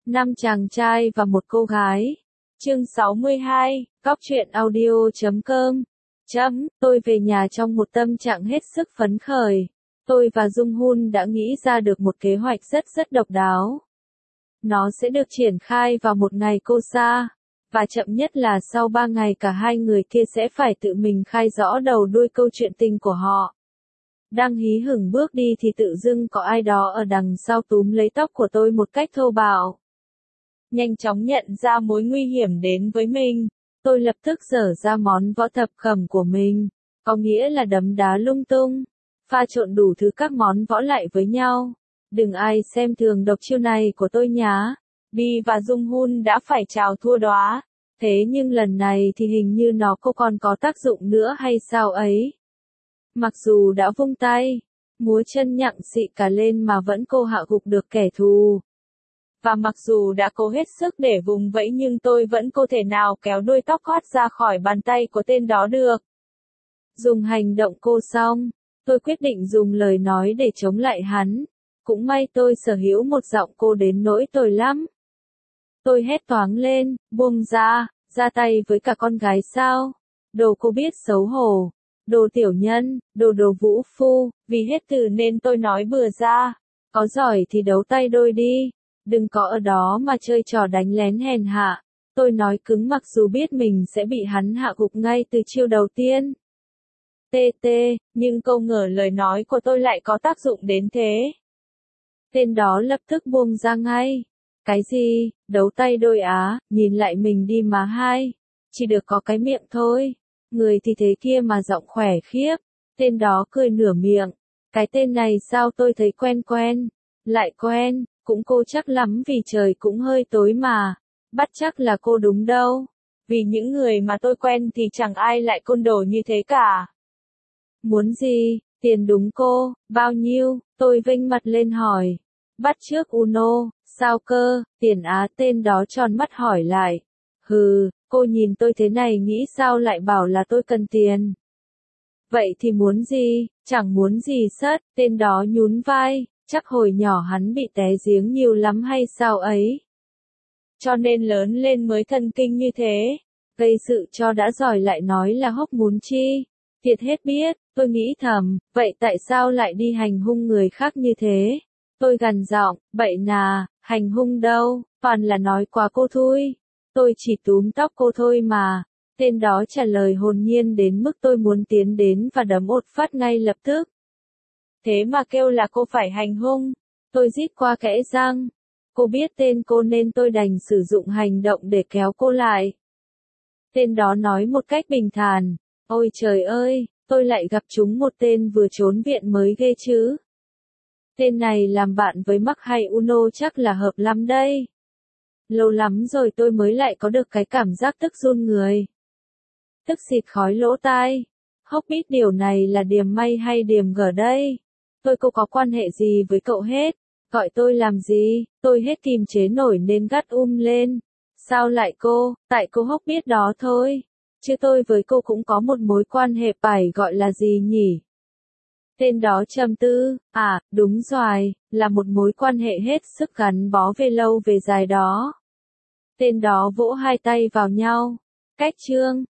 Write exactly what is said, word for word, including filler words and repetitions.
Năm chàng trai và một cô gái. Chương sáu mươi hai, Cóc truyện audio chấm com. Chấm, tôi về nhà trong một tâm trạng hết sức phấn khởi. Tôi và Dung Hun đã nghĩ ra được một kế hoạch rất rất độc đáo. Nó sẽ được triển khai vào một ngày cô sa, và chậm nhất là sau ba ngày cả hai người kia sẽ phải tự mình khai rõ đầu đuôi câu chuyện tình của họ. Đang hí hửng bước đi thì tự dưng có ai đó ở đằng sau túm lấy tóc của tôi một cách thô bạo. Nhanh chóng nhận ra mối nguy hiểm đến với mình, tôi lập tức dở ra món võ thập cẩm của mình, có nghĩa là đấm đá lung tung, pha trộn đủ thứ các món võ lại với nhau. Đừng ai xem thường độc chiêu này của tôi nhá. Bi và Dung Hun đã phải chào thua đóa, thế nhưng lần này thì hình như nó không còn có tác dụng nữa hay sao ấy. Mặc dù đã vung tay, múa chân nhặng xị cả lên mà vẫn cô hạ gục được kẻ thù. Và mặc dù đã cố hết sức để vùng vẫy nhưng tôi vẫn không thể nào kéo đuôi tóc thoát ra khỏi bàn tay của tên đó được. Dùng hành động cô xong, tôi quyết định dùng lời nói để chống lại hắn. Cũng may tôi sở hữu một giọng cô đến nỗi tồi lắm. Tôi hét toáng lên, buông ra, ra tay với cả con gái sao? Đồ cô biết xấu hổ, đồ tiểu nhân, đồ đồ vũ phu, vì hết từ nên tôi nói bừa ra. Có giỏi thì đấu tay đôi đi, đừng có ở đó mà chơi trò đánh lén hèn hạ. Tôi nói cứng mặc dù biết mình sẽ bị hắn hạ gục ngay từ chiêu đầu tiên. Tê tê, nhưng không ngờ lời nói của tôi lại có tác dụng đến thế. Tên đó lập tức buông ra ngay. Cái gì, đấu tay đôi á, nhìn lại mình đi mà hai. Chỉ được có cái miệng thôi. Người thì thế kia mà giọng khỏe khiếp. Tên đó cười nửa miệng. Cái tên này sao tôi thấy quen quen. Lại quen, cũng cô chắc lắm vì trời cũng hơi tối mà. Bắt chắc là cô đúng đâu. Vì những người mà tôi quen thì chẳng ai lại côn đồ như thế cả. Muốn gì, tiền đúng cô, bao nhiêu, tôi vênh mặt lên hỏi. Bắt trước Uno, sao cơ, tiền á tên đó tròn mắt hỏi lại. Hừ, cô nhìn tôi thế này nghĩ sao lại bảo là tôi cần tiền. Vậy thì muốn gì, chẳng muốn gì sất, tên đó nhún vai, chắc hồi nhỏ hắn bị té giếng nhiều lắm hay sao ấy. Cho nên lớn lên mới thần kinh như thế, gây sự cho đã giỏi lại nói là hốc muốn chi. Thiệt hết biết, tôi nghĩ thầm, vậy tại sao lại đi hành hung người khác như thế? Tôi gằn giọng, bậy nà, hành hung đâu, toàn là nói quá cô thôi. Tôi chỉ túm tóc cô thôi mà. Tên đó trả lời hồn nhiên đến mức tôi muốn tiến đến và đấm một phát ngay lập tức. Thế mà kêu là cô phải hành hung. Tôi rít qua kẽ răng. Cô biết tên cô nên tôi đành sử dụng hành động để kéo cô lại. Tên đó nói một cách bình thản. Ôi trời ơi, tôi lại gặp chúng một tên vừa trốn viện mới ghê chứ. Tên này làm bạn với Mắc hay Uno chắc là hợp lắm đây. Lâu lắm rồi tôi mới lại có được cái cảm giác tức run người. Tức xịt khói lỗ tai. Hốc biết điều này là điểm may hay điểm gở đây. Tôi không có quan hệ gì với cậu hết. Gọi tôi làm gì, tôi hết kìm chế nổi nên gắt um lên. Sao lại cô, tại cô hốc biết đó thôi. Chứ tôi với cô cũng có một mối quan hệ phải gọi là gì nhỉ? Tên đó trầm tư, à, đúng rồi, là một mối quan hệ hết sức gắn bó về lâu về dài đó. Tên đó vỗ hai tay vào nhau. Cách chương,